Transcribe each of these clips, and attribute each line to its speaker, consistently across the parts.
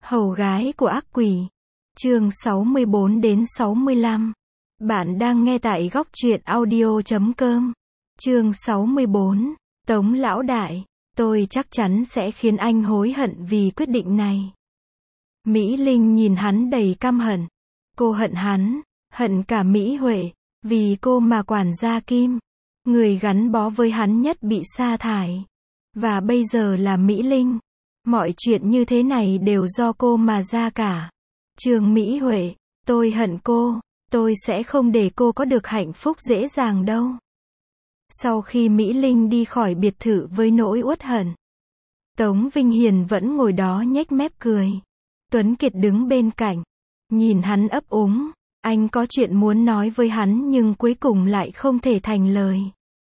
Speaker 1: Hầu gái của ác quỷ. Chương 64 đến 65. Bạn đang nghe tại góc truyện audio.com. Chương 64. Tống lão đại, tôi chắc chắn sẽ khiến anh hối hận vì quyết định này. Mỹ Linh nhìn hắn đầy căm hận. Cô hận hắn, hận cả Mỹ Huệ, vì cô mà quản gia Kim, người gắn bó với hắn nhất bị sa thải. Và bây giờ là Mỹ Linh. Mọi chuyện như thế này đều do cô mà ra cả. Trương Mỹ Huệ, tôi hận cô, tôi sẽ không để cô có được hạnh phúc dễ dàng đâu. Sau khi Mỹ Linh đi khỏi biệt thự với nỗi uất hận, Tống Vinh Hiền vẫn ngồi đó nhếch mép cười. Tuấn Kiệt đứng bên cạnh, nhìn hắn ấp úng, anh có chuyện muốn nói với hắn nhưng cuối cùng lại không thể thành lời.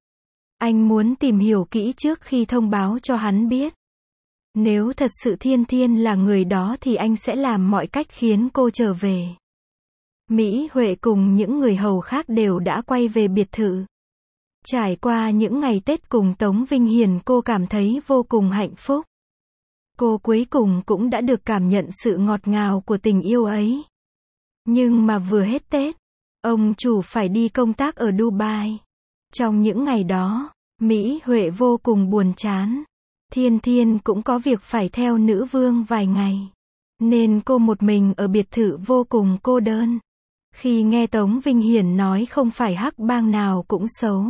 Speaker 1: Anh muốn tìm hiểu kỹ trước khi thông báo cho hắn biết. Nếu thật sự Thiên Thiên là người đó thì anh sẽ làm mọi cách khiến cô trở về. Mỹ Huệ cùng những người hầu khác đều đã quay về biệt thự. Trải qua những ngày Tết cùng Tống Vinh Hiền, cô cảm thấy vô cùng hạnh phúc. Cô cuối cùng cũng đã được cảm nhận sự ngọt ngào của tình yêu ấy. Nhưng mà vừa hết Tết, ông chủ phải đi công tác ở Dubai. Trong những ngày đó, Mỹ Huệ vô cùng buồn chán. Thiên Thiên cũng có việc phải theo nữ vương vài ngày, nên cô một mình ở biệt thự vô cùng cô đơn. Khi nghe Tống Vinh Hiển nói không phải hắc bang nào cũng xấu,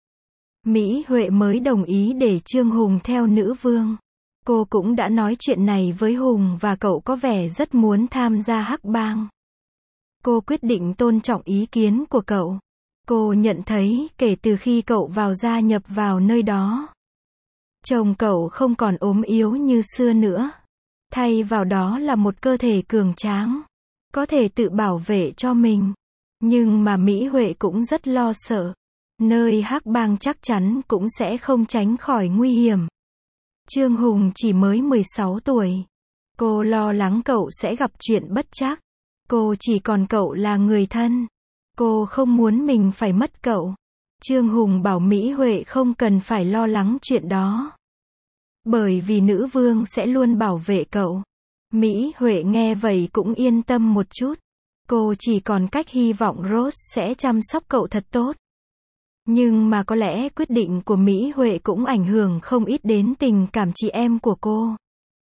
Speaker 1: Mỹ Huệ mới đồng ý để Trương Hùng theo nữ vương. Cô cũng đã nói chuyện này với Hùng và cậu có vẻ rất muốn tham gia hắc bang. Cô quyết định tôn trọng ý kiến của cậu. Cô nhận thấy kể từ khi cậu gia nhập vào nơi đó, chồng cậu không còn ốm yếu như xưa nữa. Thay vào đó là một cơ thể cường tráng, có thể tự bảo vệ cho mình. Nhưng mà Mỹ Huệ cũng rất lo sợ. Nơi hắc bang chắc chắn cũng sẽ không tránh khỏi nguy hiểm. Trương Hùng chỉ mới 16 tuổi. Cô lo lắng cậu sẽ gặp chuyện bất trắc. Cô chỉ còn cậu là người thân. Cô không muốn mình phải mất cậu. Trương Hùng bảo Mỹ Huệ không cần phải lo lắng chuyện đó, bởi vì nữ vương sẽ luôn bảo vệ cậu. Mỹ Huệ nghe vậy cũng yên tâm một chút. Cô chỉ còn cách hy vọng Rose sẽ chăm sóc cậu thật tốt. Nhưng mà có lẽ quyết định của Mỹ Huệ cũng ảnh hưởng không ít đến tình cảm chị em của cô.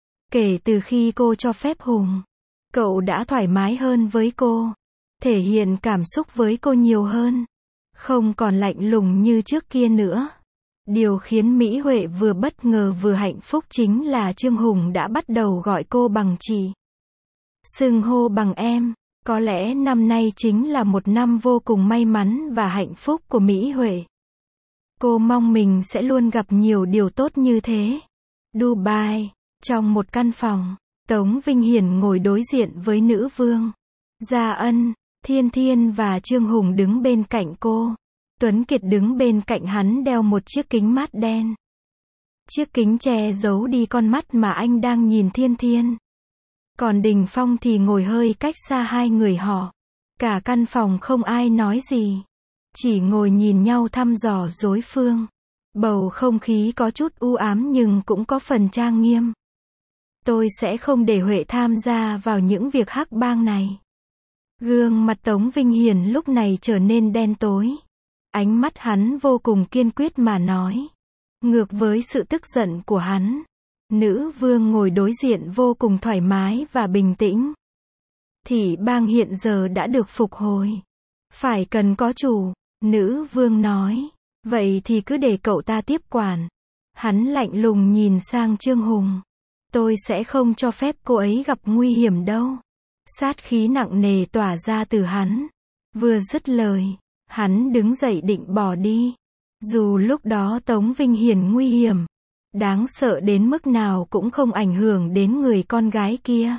Speaker 1: Kể từ khi cô cho phép Hùng, cậu đã thoải mái hơn với cô, thể hiện cảm xúc với cô nhiều hơn, không còn lạnh lùng như trước kia nữa. Điều khiến Mỹ Huệ vừa bất ngờ vừa hạnh phúc chính là Trương Hùng đã bắt đầu gọi cô bằng chị, xưng hô bằng em. Có lẽ năm nay chính là một năm vô cùng may mắn và hạnh phúc của Mỹ Huệ. Cô mong mình sẽ luôn gặp nhiều điều tốt như thế. Dubai, trong một căn phòng, Tống Vinh Hiển ngồi đối diện với nữ vương. Gia Ân, Thiên Thiên và Trương Hùng đứng bên cạnh cô. Tuấn Kiệt đứng bên cạnh hắn đeo một chiếc kính mát đen. Chiếc kính che giấu đi con mắt mà anh đang nhìn Thiên Thiên. Còn Đình Phong thì ngồi hơi cách xa hai người họ. Cả căn phòng không ai nói gì, chỉ ngồi nhìn nhau thăm dò đối phương. Bầu không khí có chút u ám nhưng cũng có phần trang nghiêm. Tôi sẽ không để Huệ tham gia vào những việc hắc bang này. Gương mặt Tống Vinh Hiển lúc này trở nên đen tối. Ánh mắt hắn vô cùng kiên quyết mà nói. Ngược với sự tức giận của hắn, nữ vương ngồi đối diện vô cùng thoải mái và bình tĩnh. Thị bang hiện giờ đã được phục hồi, phải cần có chủ, nữ vương nói. Vậy thì cứ để cậu ta tiếp quản. Hắn lạnh lùng nhìn sang Trương Hùng. Tôi sẽ không cho phép cô ấy gặp nguy hiểm đâu. Sát khí nặng nề tỏa ra từ hắn. Vừa dứt lời, hắn đứng dậy định bỏ đi. Dù lúc đó Tống Vinh Hiển nguy hiểm, đáng sợ đến mức nào cũng không ảnh hưởng đến người con gái kia.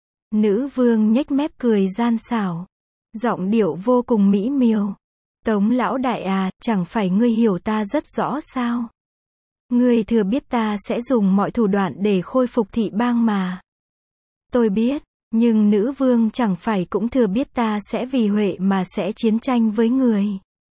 Speaker 1: Nữ vương nhếch mép cười gian xảo, giọng điệu vô cùng mỹ miều. Tống lão đại à, chẳng phải ngươi hiểu ta rất rõ sao? Ngươi thừa biết ta sẽ dùng mọi thủ đoạn để khôi phục thị bang mà. Tôi biết, nhưng nữ vương chẳng phải cũng thừa biết ta sẽ vì Huệ mà sẽ chiến tranh với người.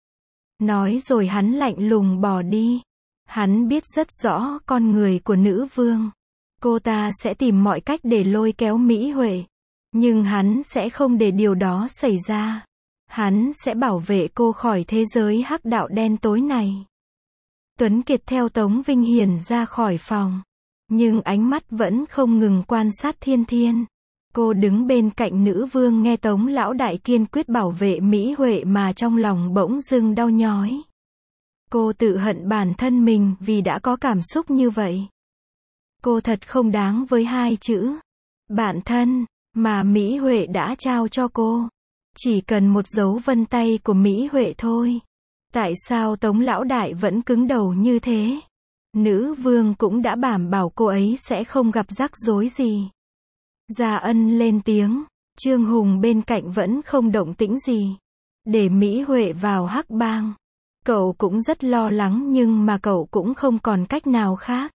Speaker 1: Nói rồi hắn lạnh lùng bỏ đi. Hắn biết rất rõ con người của nữ vương. Cô ta sẽ tìm mọi cách để lôi kéo Mỹ Huệ. Nhưng hắn sẽ không để điều đó xảy ra. Hắn sẽ bảo vệ cô khỏi thế giới hắc đạo đen tối này. Tuấn Kiệt theo Tống Vinh Hiển ra khỏi phòng. Nhưng ánh mắt vẫn không ngừng quan sát Thiên Thiên. Cô đứng bên cạnh nữ vương nghe Tống lão đại kiên quyết bảo vệ Mỹ Huệ mà trong lòng bỗng dưng đau nhói. Cô tự hận bản thân mình vì đã có cảm xúc như vậy. Cô thật không đáng với hai chữ bạn thân mà Mỹ Huệ đã trao cho cô. Chỉ cần một dấu vân tay của Mỹ Huệ thôi. Tại sao Tống lão đại vẫn cứng đầu như thế? Nữ vương cũng đã đảm bảo cô ấy sẽ không gặp rắc rối gì. Gia Ân lên tiếng, Trương Hùng bên cạnh vẫn không động tĩnh gì. Để Mỹ Huệ vào hắc bang. Cậu cũng rất lo lắng nhưng mà cậu cũng không còn cách nào khác.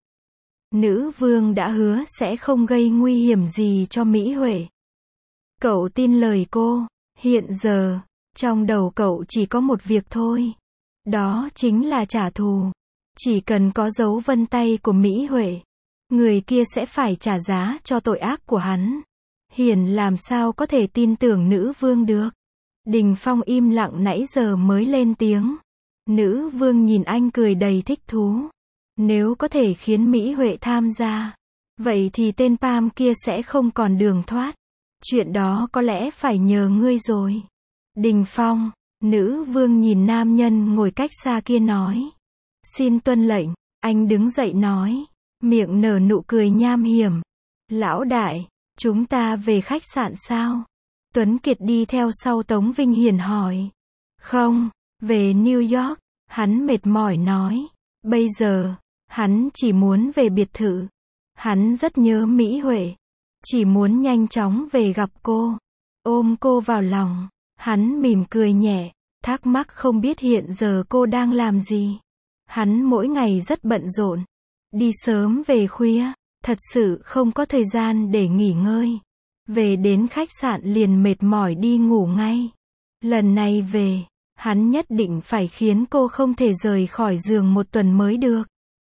Speaker 1: Nữ vương đã hứa sẽ không gây nguy hiểm gì cho Mỹ Huệ. Cậu tin lời cô. Hiện giờ, trong đầu cậu chỉ có một việc thôi. Đó chính là trả thù. Chỉ cần có dấu vân tay của Mỹ Huệ, người kia sẽ phải trả giá cho tội ác của hắn. Hiền làm sao có thể tin tưởng nữ vương được. Đình Phong im lặng nãy giờ mới lên tiếng. Nữ vương nhìn anh cười đầy thích thú. Nếu có thể khiến Mỹ Huệ tham gia, vậy thì tên Pam kia sẽ không còn đường thoát. Chuyện đó có lẽ phải nhờ ngươi rồi. Đình Phong, nữ vương nhìn nam nhân ngồi cách xa kia nói. Xin tuân lệnh, anh đứng dậy nói. Miệng nở nụ cười nham hiểm. Lão đại, chúng ta về khách sạn sao? Tuấn Kiệt đi theo sau Tống Vinh Hiển hỏi. Không, về New York, hắn mệt mỏi nói. Bây giờ, hắn chỉ muốn về biệt thự. Hắn rất nhớ Mỹ Huệ. Chỉ muốn nhanh chóng về gặp cô. Ôm cô vào lòng. Hắn mỉm cười nhẹ. Thắc mắc không biết hiện giờ cô đang làm gì. Hắn mỗi ngày rất bận rộn. Đi sớm về khuya. Thật sự không có thời gian để nghỉ ngơi. Về đến khách sạn liền mệt mỏi đi ngủ ngay. Lần này về, hắn nhất định phải khiến cô không thể rời khỏi giường một tuần mới được.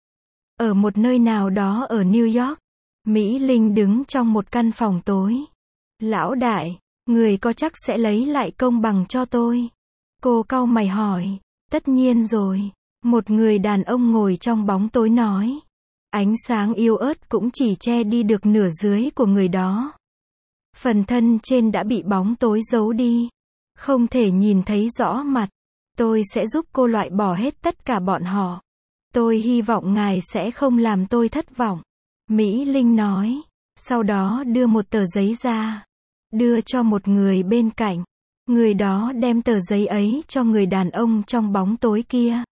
Speaker 1: Ở một nơi nào đó ở New York, Mỹ Linh đứng trong một căn phòng tối. Lão đại, người có chắc sẽ lấy lại công bằng cho tôi? Cô cau mày hỏi. Tất nhiên rồi. Một người đàn ông ngồi trong bóng tối nói. Ánh sáng yếu ớt cũng chỉ che đi được nửa dưới của người đó. Phần thân trên đã bị bóng tối giấu đi. Không thể nhìn thấy rõ mặt. Tôi sẽ giúp cô loại bỏ hết tất cả bọn họ. Tôi hy vọng ngài sẽ không làm tôi thất vọng. Mỹ Linh nói. Sau đó đưa một tờ giấy ra. Đưa cho một người bên cạnh. Người đó đem tờ giấy ấy cho người đàn ông trong bóng tối kia.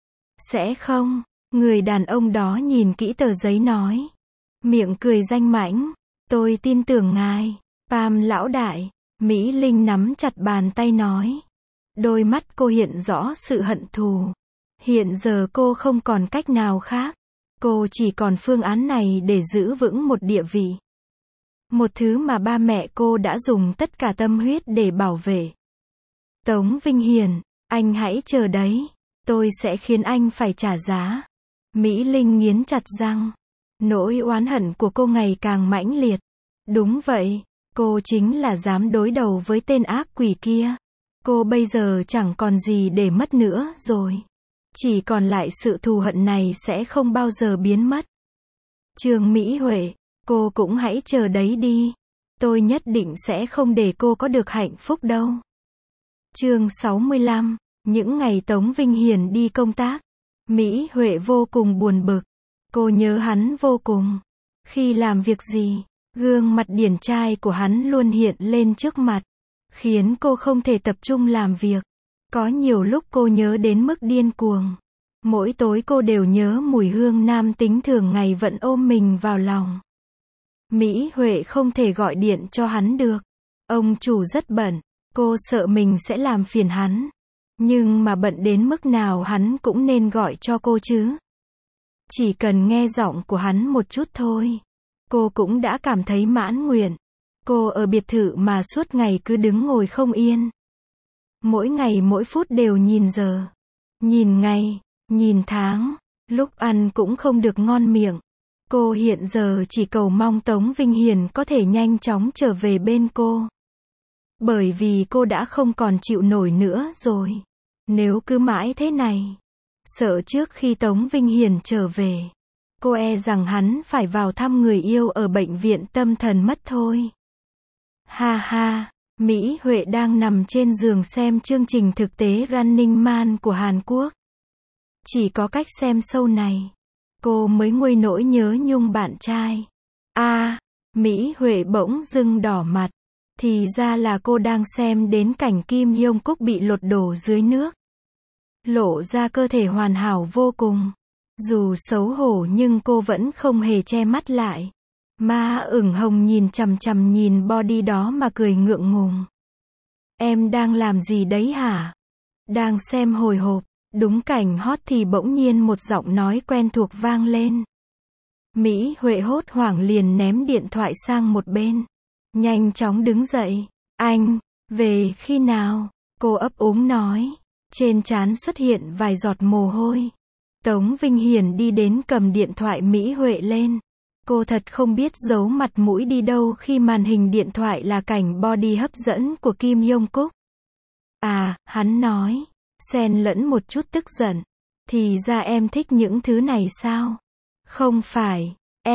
Speaker 1: Sẽ không. Người đàn ông đó nhìn kỹ tờ giấy nói. Miệng cười danh mãnh. Tôi tin tưởng ngài. Pam lão đại. Mỹ Linh nắm chặt bàn tay nói. Đôi mắt cô hiện rõ sự hận thù. Hiện giờ cô không còn cách nào khác. Cô chỉ còn phương án này để giữ vững một địa vị. Một thứ mà ba mẹ cô đã dùng tất cả tâm huyết để bảo vệ. Tống Vinh Hiển, anh hãy chờ đấy. Tôi sẽ khiến anh phải trả giá. Mỹ Linh nghiến chặt răng. Nỗi oán hận của cô ngày càng mãnh liệt. Đúng vậy, cô chính là dám đối đầu với tên ác quỷ kia. Cô bây giờ chẳng còn gì để mất nữa rồi. Chỉ còn lại sự thù hận này sẽ không bao giờ biến mất. Trương Mỹ Huệ, cô cũng hãy chờ đấy đi. Tôi nhất định sẽ không để cô có được hạnh phúc đâu. Chương 65, những ngày Tống Vinh Hiển đi công tác. Mỹ Huệ vô cùng buồn bực. Cô nhớ hắn vô cùng. Khi làm việc gì, gương mặt điển trai của hắn luôn hiện lên trước mặt. Khiến cô không thể tập trung làm việc. Có nhiều lúc cô nhớ đến mức điên cuồng. Mỗi tối cô đều nhớ mùi hương nam tính thường ngày vẫn ôm mình vào lòng. Mỹ Huệ không thể gọi điện cho hắn được. Ông chủ rất bận. Cô sợ mình sẽ làm phiền hắn. Nhưng mà bận đến mức nào hắn cũng nên gọi cho cô chứ. Chỉ cần nghe giọng của hắn một chút thôi. Cô cũng đã cảm thấy mãn nguyện. Cô ở biệt thự mà suốt ngày cứ đứng ngồi không yên. Mỗi ngày mỗi phút đều nhìn giờ. Nhìn ngày, nhìn tháng. Lúc ăn cũng không được ngon miệng. Cô hiện giờ chỉ cầu mong Tống Vinh Hiền có thể nhanh chóng trở về bên cô. Bởi vì cô đã không còn chịu nổi nữa rồi. Nếu cứ mãi thế này, sợ trước khi Tống Vinh Hiền trở về, cô e rằng hắn phải vào thăm người yêu ở bệnh viện tâm thần mất thôi. Ha ha, Mỹ Huệ đang nằm trên giường xem chương trình thực tế Running Man của Hàn Quốc. Chỉ có cách xem show này, cô mới nguôi nỗi nhớ nhung bạn trai. Mỹ Huệ bỗng dưng đỏ mặt. Thì ra là cô đang xem đến cảnh Kim Hyung Cúc bị lột đổ dưới nước. Lộ ra cơ thể hoàn hảo vô cùng. Dù xấu hổ nhưng cô vẫn không hề che mắt lại. Ma ửng hồng nhìn chằm chằm nhìn body đó mà cười ngượng ngùng. Em đang làm gì đấy hả? Đang xem hồi hộp. Đúng cảnh hot thì bỗng nhiên một giọng nói quen thuộc vang lên. Mỹ Huệ hốt hoảng liền ném điện thoại sang một bên. Nhanh chóng đứng dậy. Anh, về khi nào? Cô ấp úng nói. Trên trán xuất hiện vài giọt mồ hôi. Tống Vinh Hiền đi đến cầm điện thoại Mỹ Huệ lên. Cô thật không biết giấu mặt mũi đi đâu khi màn hình điện thoại là cảnh body hấp dẫn của Kim Hyung Cúc. Hắn nói, xen lẫn một chút tức giận. Thì ra em thích những thứ này sao? Không phải,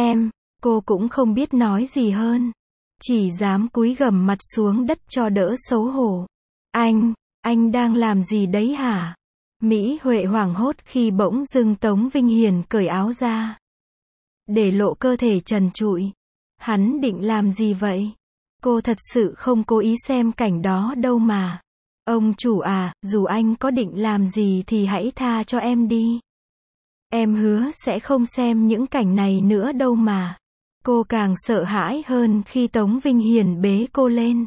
Speaker 1: cô cũng không biết nói gì hơn. Chỉ dám cúi gằm mặt xuống đất cho đỡ xấu hổ. Anh đang làm gì đấy hả? Mỹ Huệ hoảng hốt khi bỗng dưng Tống Vinh Hiền cởi áo ra. Để lộ cơ thể trần trụi. Hắn định làm gì vậy? Cô thật sự không cố ý xem cảnh đó đâu mà. Ông chủ dù anh có định làm gì thì hãy tha cho em đi. Em hứa sẽ không xem những cảnh này nữa đâu mà. Cô càng sợ hãi hơn khi Tống Vinh Hiền bế cô lên.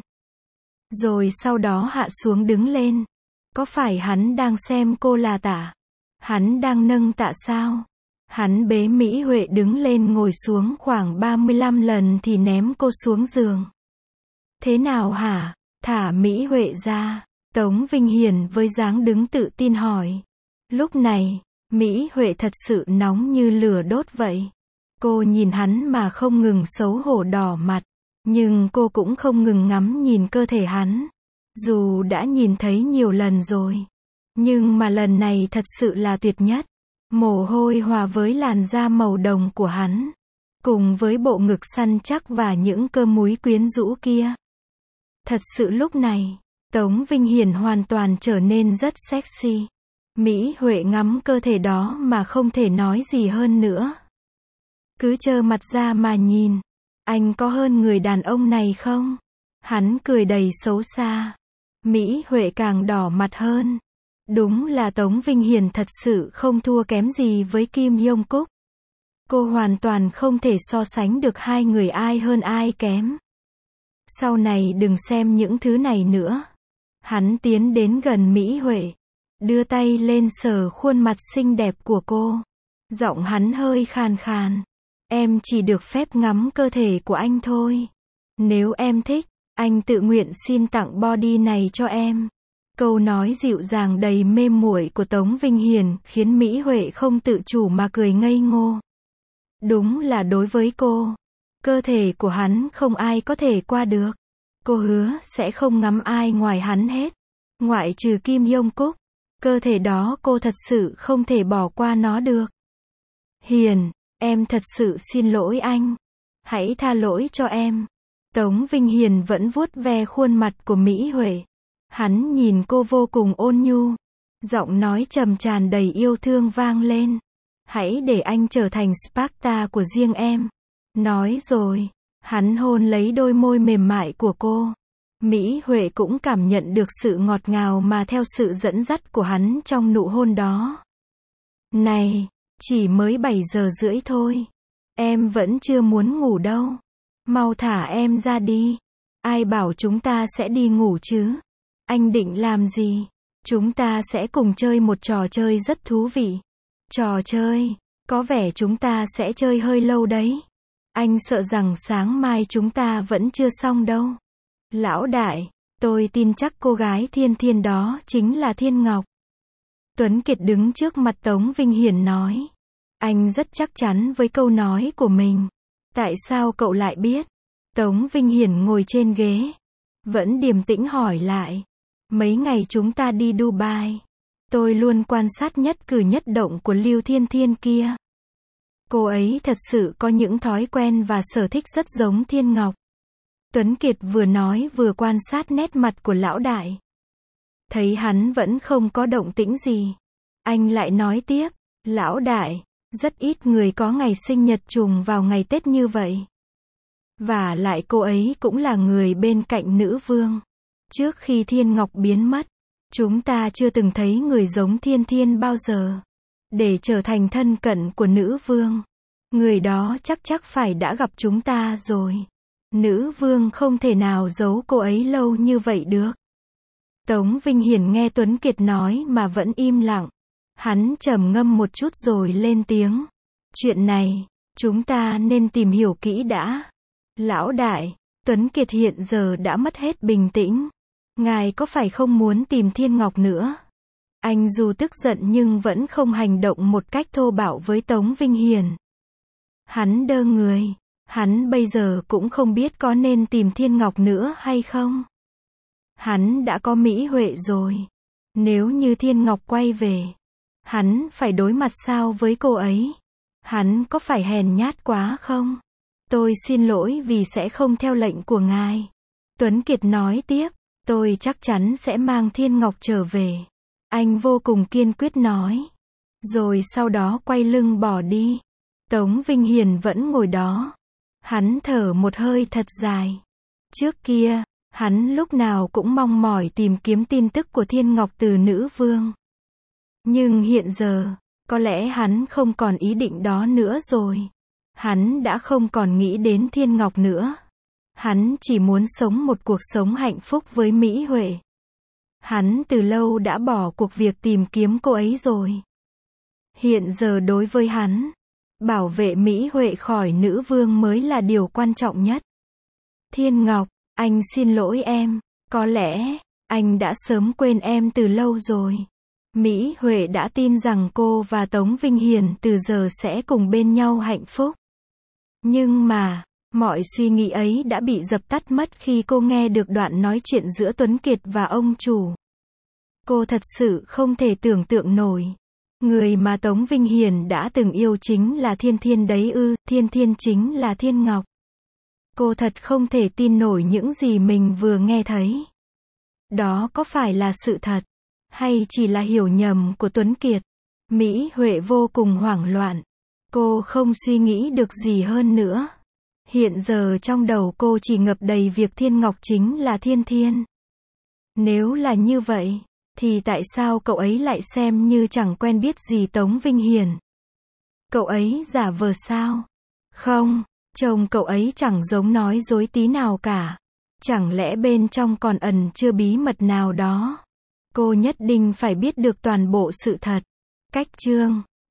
Speaker 1: Rồi sau đó hạ xuống đứng lên. Có phải hắn đang xem cô là tạ? Hắn đang nâng tạ sao? Hắn bế Mỹ Huệ đứng lên ngồi xuống khoảng 35 lần thì ném cô xuống giường. Thế nào hả? Thả Mỹ Huệ ra. Tống Vinh Hiền với dáng đứng tự tin hỏi. Lúc này, Mỹ Huệ thật sự nóng như lửa đốt vậy. Cô nhìn hắn mà không ngừng xấu hổ đỏ mặt. Nhưng cô cũng không ngừng ngắm nhìn cơ thể hắn. Dù đã nhìn thấy nhiều lần rồi. Nhưng mà lần này thật sự là tuyệt nhất. Mồ hôi hòa với làn da màu đồng của hắn. Cùng với bộ ngực săn chắc và những cơ múi quyến rũ kia. Thật sự lúc này, Tống Vinh Hiền hoàn toàn trở nên rất sexy. Mỹ Huệ ngắm cơ thể đó mà không thể nói gì hơn nữa. Cứ trơ mặt ra mà nhìn. Anh có hơn người đàn ông này không? Hắn cười đầy xấu xa. Mỹ Huệ càng đỏ mặt hơn. Đúng là Tống Vinh Hiền thật sự không thua kém gì với Kim Hyung Cúc. Cô hoàn toàn không thể so sánh được hai người ai hơn ai kém. Sau này đừng xem những thứ này nữa. Hắn tiến đến gần Mỹ Huệ. Đưa tay lên sờ khuôn mặt xinh đẹp của cô. Giọng hắn hơi khàn khàn. Em chỉ được phép ngắm cơ thể của anh thôi. Nếu em thích, anh tự nguyện xin tặng body này cho em. Câu nói dịu dàng đầy mê muội của Tống Vinh Hiền khiến Mỹ Huệ không tự chủ mà cười ngây ngô. Đúng là đối với cô, cơ thể của hắn không ai có thể qua được. Cô hứa sẽ không ngắm ai ngoài hắn hết. Ngoại trừ Kim Hyung Cúc. Cơ thể đó cô thật sự không thể bỏ qua nó được. Hiền, em thật sự xin lỗi anh. Hãy tha lỗi cho em. Tống Vinh Hiền vẫn vuốt ve khuôn mặt của Mỹ Huệ. Hắn nhìn cô vô cùng ôn nhu. Giọng nói trầm tràn đầy yêu thương vang lên. Hãy để anh trở thành Sparta của riêng em. Nói rồi, hắn hôn lấy đôi môi mềm mại của cô. Mỹ Huệ cũng cảm nhận được sự ngọt ngào mà theo sự dẫn dắt của hắn trong nụ hôn đó. Này, chỉ mới 7 giờ rưỡi thôi. Em vẫn chưa muốn ngủ đâu. Mau thả em ra đi. Ai bảo chúng ta sẽ đi ngủ chứ? Anh định làm gì? Chúng ta sẽ cùng chơi một trò chơi rất thú vị. Trò chơi? Có vẻ chúng ta sẽ chơi hơi lâu đấy. Anh sợ rằng sáng mai chúng ta vẫn chưa xong đâu. Lão đại, tôi tin chắc cô gái Thiên Thiên đó chính là Thiên Ngọc. Tuấn Kiệt đứng trước mặt Tống Vinh Hiền nói. Anh rất chắc chắn với câu nói của mình. Tại sao cậu lại biết? Tống Vinh Hiển ngồi trên ghế, vẫn điềm tĩnh hỏi lại. Mấy ngày chúng ta đi Dubai, tôi luôn quan sát nhất cử nhất động của Lưu Thiên Thiên kia. Cô ấy thật sự có những thói quen và sở thích rất giống Thiên Ngọc. Tuấn Kiệt vừa nói vừa quan sát nét mặt của lão đại. Thấy hắn vẫn không có động tĩnh gì. Anh lại nói tiếp, lão đại, rất ít người có ngày sinh nhật trùng vào ngày Tết như vậy. Và lại cô ấy cũng là người bên cạnh nữ vương. Trước khi Thiên Ngọc biến mất, chúng ta chưa từng thấy người giống Thiên Thiên bao giờ. Để trở thành thân cận của nữ vương, người đó chắc phải đã gặp chúng ta rồi. Nữ vương không thể nào giấu cô ấy lâu như vậy được. Tống Vinh Hiển nghe Tuấn Kiệt nói mà vẫn im lặng. Hắn trầm ngâm một chút rồi lên tiếng. Chuyện này, chúng ta nên tìm hiểu kỹ đã. Lão đại, Tuấn Kiệt hiện giờ đã mất hết bình tĩnh. Ngài có phải không muốn tìm Thiên Ngọc nữa? Anh dù tức giận nhưng vẫn không hành động một cách thô bạo với Tống Vinh Hiển. Hắn đơ người. Hắn bây giờ cũng không biết có nên tìm Thiên Ngọc nữa hay không. Hắn đã có Mỹ Huệ rồi. Nếu như Thiên Ngọc quay về, hắn phải đối mặt sao với cô ấy? Hắn có phải hèn nhát quá không? Tôi xin lỗi vì sẽ không theo lệnh của ngài. Tuấn Kiệt nói tiếp, tôi chắc chắn sẽ mang Thiên Ngọc trở về. Anh vô cùng kiên quyết nói. Rồi sau đó quay lưng bỏ đi. Tống Vinh Hiển vẫn ngồi đó. Hắn thở một hơi thật dài. Trước kia, hắn lúc nào cũng mong mỏi tìm kiếm tin tức của Thiên Ngọc từ nữ vương. Nhưng hiện giờ, có lẽ hắn không còn ý định đó nữa rồi. Hắn đã không còn nghĩ đến Thiên Ngọc nữa. Hắn chỉ muốn sống một cuộc sống hạnh phúc với Mỹ Huệ. Hắn từ lâu đã bỏ cuộc việc tìm kiếm cô ấy rồi. Hiện giờ đối với hắn, bảo vệ Mỹ Huệ khỏi nữ vương mới là điều quan trọng nhất. Thiên Ngọc, anh xin lỗi em. Có lẽ, anh đã sớm quên em từ lâu rồi. Mỹ Huệ đã tin rằng cô và Tống Vinh Hiển từ giờ sẽ cùng bên nhau hạnh phúc. Nhưng mà, mọi suy nghĩ ấy đã bị dập tắt mất khi cô nghe được đoạn nói chuyện giữa Tuấn Kiệt và ông chủ. Cô thật sự không thể tưởng tượng nổi. Người mà Tống Vinh Hiển đã từng yêu chính là Thiên Thiên đấy ư? Thiên Thiên chính là Thiên Ngọc. Cô thật không thể tin nổi những gì mình vừa nghe thấy. Đó có phải là sự thật? Hay chỉ là hiểu nhầm của Tuấn Kiệt? Mỹ Huệ vô cùng hoảng loạn. Cô không suy nghĩ được gì hơn nữa. Hiện giờ trong đầu cô chỉ ngập đầy việc Thiên Ngọc chính là Thiên Thiên. Nếu là như vậy, thì tại sao cậu ấy lại xem như chẳng quen biết gì Tống Vinh Hiển? Cậu ấy giả vờ sao? Không, chồng cậu ấy chẳng giống nói dối tí nào cả. Chẳng lẽ bên trong còn ẩn chứa bí mật nào đó? Cô nhất định phải biết được toàn bộ sự thật. Cách chương